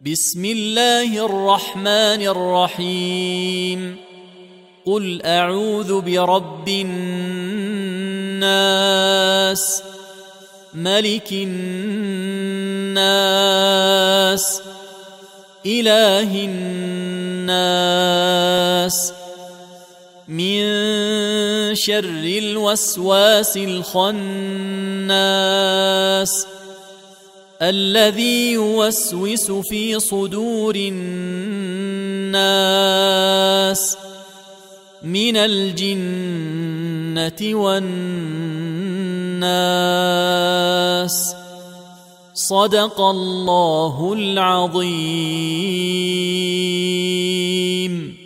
بسم الله الرحمن الرحيم قل أعوذ برب الناس ملك الناس إله الناس من شر الوسواس الخناس الذي يوسوس في صدور الناس من الجنة والناس. صدق الله العظيم.